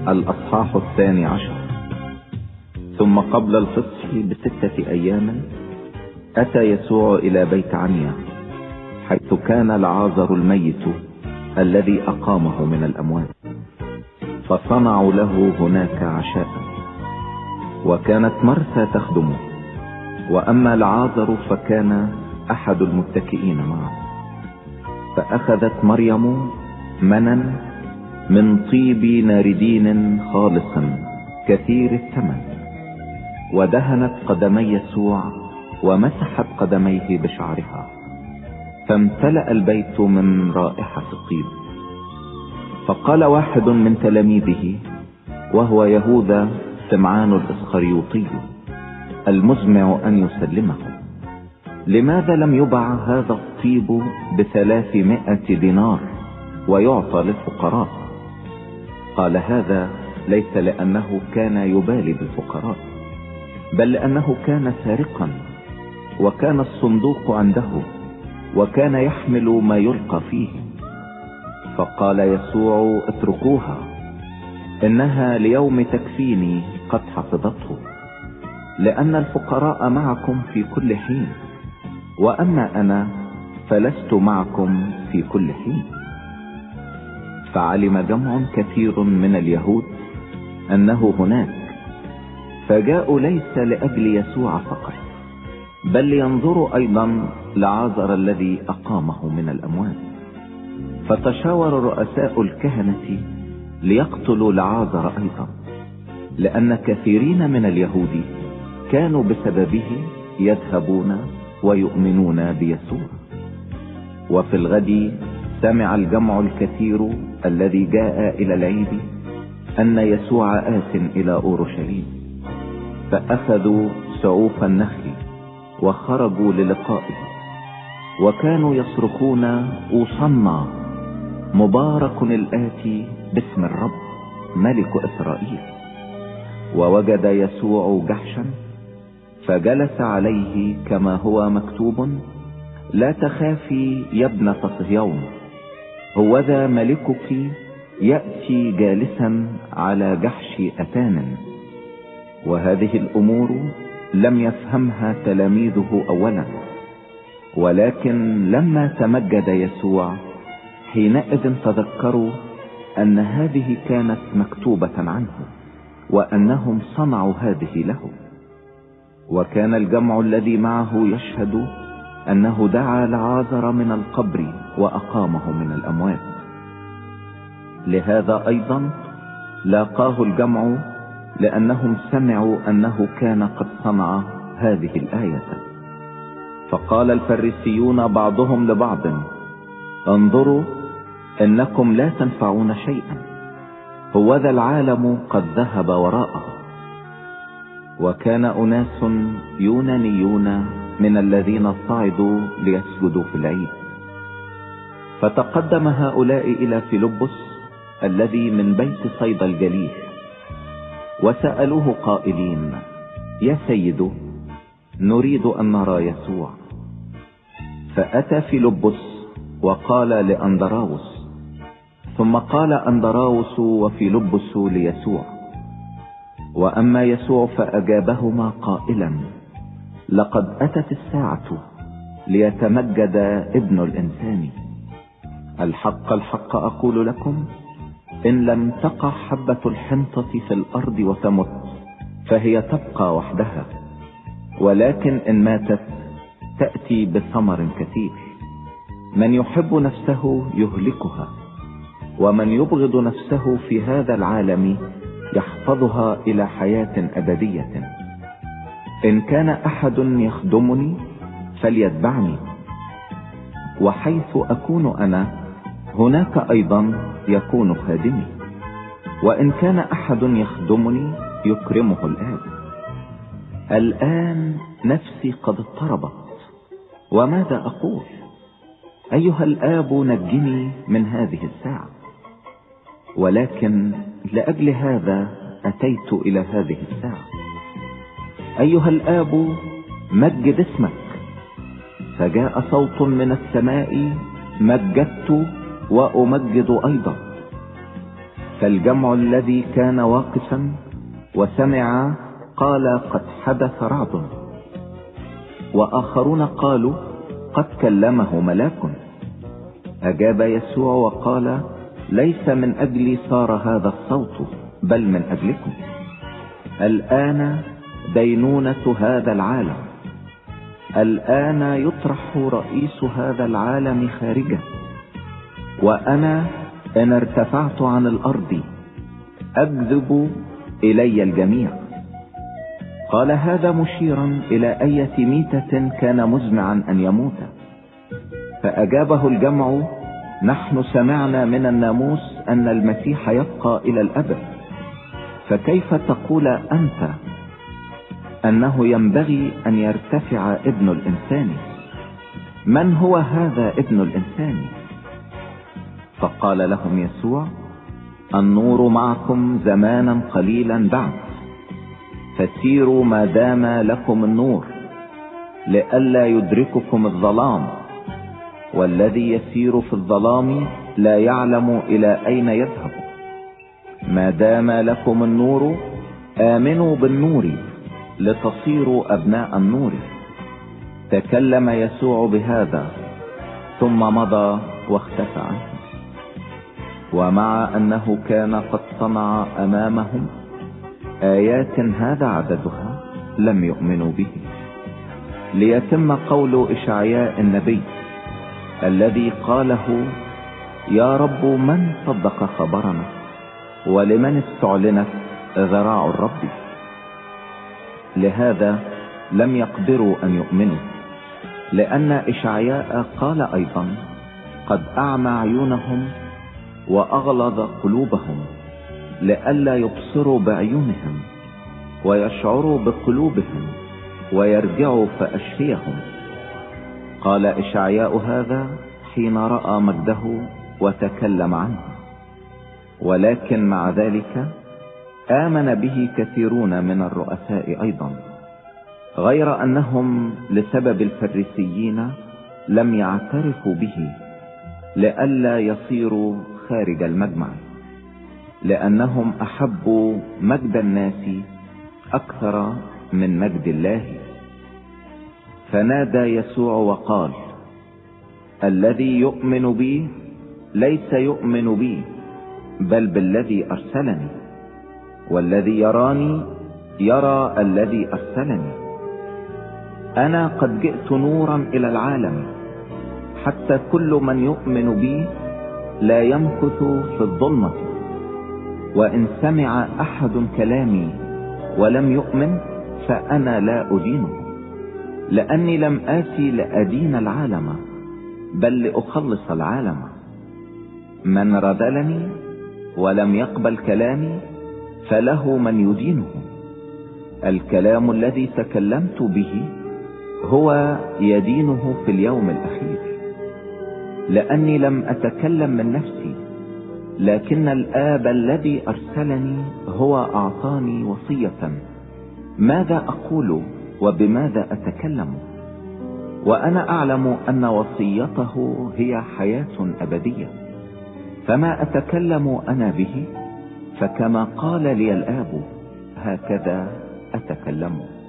الأصحاح 12. ثم قبل الفصح ب6 أيام أتى يسوع إلى بيت عنيا، حيث كان لعازر الميت الذي أقامه من الأموات، فصنعوا له هناك عشاء. وكانت مرثا تخدمه، وأما لعازر فكان أحد المتكئين معه. فأخذت مريم منا من طيب ناردين خالص كثير الثمن، ودهنت قدمي يسوع ومسحت قدميه بشعرها، فامتلأ البيت من رائحة الطيب. فقال واحد من تلاميذه، وهو يهوذا سمعان الإسخريوطي المزمع أن يسلمه: لماذا لم يباع هذا الطيب ب300 دينار ويعطى للفقراء؟ قال هذا ليس لأنه كان يبالي بالفقراء، بل لأنه كان سارقا، وكان الصندوق عنده، وكان يحمل ما يلقى فيه. فقال يسوع: اتركوها، إنها ليوم تكفيني قد حفظته، لأن الفقراء معكم في كل حين، وأما أنا فلست معكم في كل حين. فعلم جمع كثير من اليهود أنه هناك، فجاءوا ليس لأجل يسوع فقط، بل لينظروا أيضا لعازر الذي أقامه من الأموات. فتشاور رؤساء الكهنة ليقتلوا لعازر أيضا، لأن كثيرين من اليهود كانوا بسببه يذهبون ويؤمنون بيسوع. وفي الغد سمع الجمع الكثير الذي جاء إلى العيد أن يسوع آت إلى أورشليم، فأخذوا سعوف النخل وخرجوا للقائه، وكانوا يصرخون: أوصنا مبارك الآتي باسم الرب ملك إسرائيل. ووجد يسوع جحشا فجلس عليه، كما هو مكتوب: لا تخافي يا ابنة صهيون، هوذا ملكك يأتي جالسا على جحش أتان. وهذه الأمور لم يفهمها تلاميذه أولا، ولكن لما تمجد يسوع حينئذ تذكروا أن هذه كانت مكتوبة عنه، وأنهم صنعوا هذه له. وكان الجمع الذي معه يشهد أنه دعا لعازر من القبر وأقامه من الأموات. لهذا أيضا لاقاه الجمع، لأنهم سمعوا أنه كان قد صنع هذه الآية. فقال الفريسيون بعضهم لبعض: انظروا إنكم لا تنفعون شيئا، هوذا العالم قد ذهب وراءه. وكان أناس يونانيون من الذين صعدوا ليسجدوا في العيد، فتقدم هؤلاء إلى فيلبس الذي من بيت صيدا الجليل، وسألوه قائلين: يا سيد، نريد أن نرى يسوع. فأتى فيلبس وقال لأندراوس، ثم قال أندراوس وفيلبس ليسوع. وأما يسوع فأجابهما قائلا: لقد أتت الساعة ليتمجد ابن الإنسان. الحق الحق أقول لكم، إن لم تقع حبة الحنطة في الأرض وتمت فهي تبقى وحدها، ولكن إن ماتت تأتي بثمر كثير. من يحب نفسه يهلكها، ومن يبغض نفسه في هذا العالم يحفظها إلى حياة أبدية. إن كان أحد يخدمني فليتبعني، وحيث أكون أنا هناك أيضا يكون خادمي. وإن كان أحد يخدمني يكرمه الآب. الآن نفسي قد اضطربت، وماذا أقول؟ أيها الآب نجني من هذه الساعة. ولكن لأجل هذا أتيت إلى هذه الساعة. أيها الآب مجد اسمك. فجاء صوت من السماء: مجدت وأمجد أيضا. فالجمع الذي كان واقفا وسمع قال قد حدث رعد، وآخرون قالوا قد كلمه ملاك. أجاب يسوع وقال ليس من أجلي صار هذا الصوت، بل من أجلكم. الآن دينونة هذا العالم، الآن يطرح رئيس هذا العالم خارجا، وأنا إن ارتفعت عن الأرض أجذب إلي الجميع. قال هذا مشيرا إلى أية ميتة كان مزمعا أن يموت. فأجابه الجمع نحن سمعنا من الناموس أن المسيح يبقى إلى الأبد، فكيف تقول أنت أنه ينبغي أن يرتفع ابن الإنسان؟ من هو هذا ابن الإنسان؟ فقال لهم يسوع النور معكم زمانا قليلا بعد، فسيروا ما دام لكم النور لئلا يدرككم الظلام، والذي يسير في الظلام لا يعلم إلى أين يذهب. ما دام لكم النور آمنوا بالنور لتصيروا أبناء النور. تكلم يسوع بهذا ثم مضى واختفى عنهم. ومع أنه كان قد صنع أمامهم آيات هذا عددها لم يؤمنوا به، ليتم قول إشعياء النبي الذي قاله يا رب من صدق خبرنا ولمن استعلنت ذراع الرب. لهذا لم يقدروا أن يؤمنوا، لأن إشعياء قال أيضا قد أعمى عيونهم وأغلظ قلوبهم لئلا يبصروا بعيونهم ويشعروا بقلوبهم ويرجعوا فأشفيهم. قال إشعياء هذا حين رأى مجده وتكلم عنه، ولكن مع ذلك آمن به كثيرون من الرؤساء أيضا، غير أنهم لسبب الفريسيين لم يعترفوا به لئلا يصيروا خارج المجمع، لأنهم أحبوا مجد الناس أكثر من مجد الله. فنادى يسوع وقال الذي يؤمن بي ليس يؤمن بي بل بالذي أرسلني، والذي يراني يرى الذي أرسلني. أنا قد جئت نورا إلى العالم حتى كل من يؤمن بي لا يمكث في الظلمة. وإن سمع أحد كلامي ولم يؤمن فأنا لا أدينه، لأني لم آتي لأدين العالم بل لأخلص العالم. من رذلني ولم يقبل كلامي فله من يدينه. الكلام الذي تكلمت به هو يدينه في اليوم الأخير، لأني لم أتكلم من نفسي، لكن الآب الذي أرسلني هو أعطاني وصية ماذا أقول وبماذا أتكلم. وأنا أعلم أن وصيته هي حياة أبدية، فما أتكلم أنا به فكما قال لي الآب هكذا أتكلم.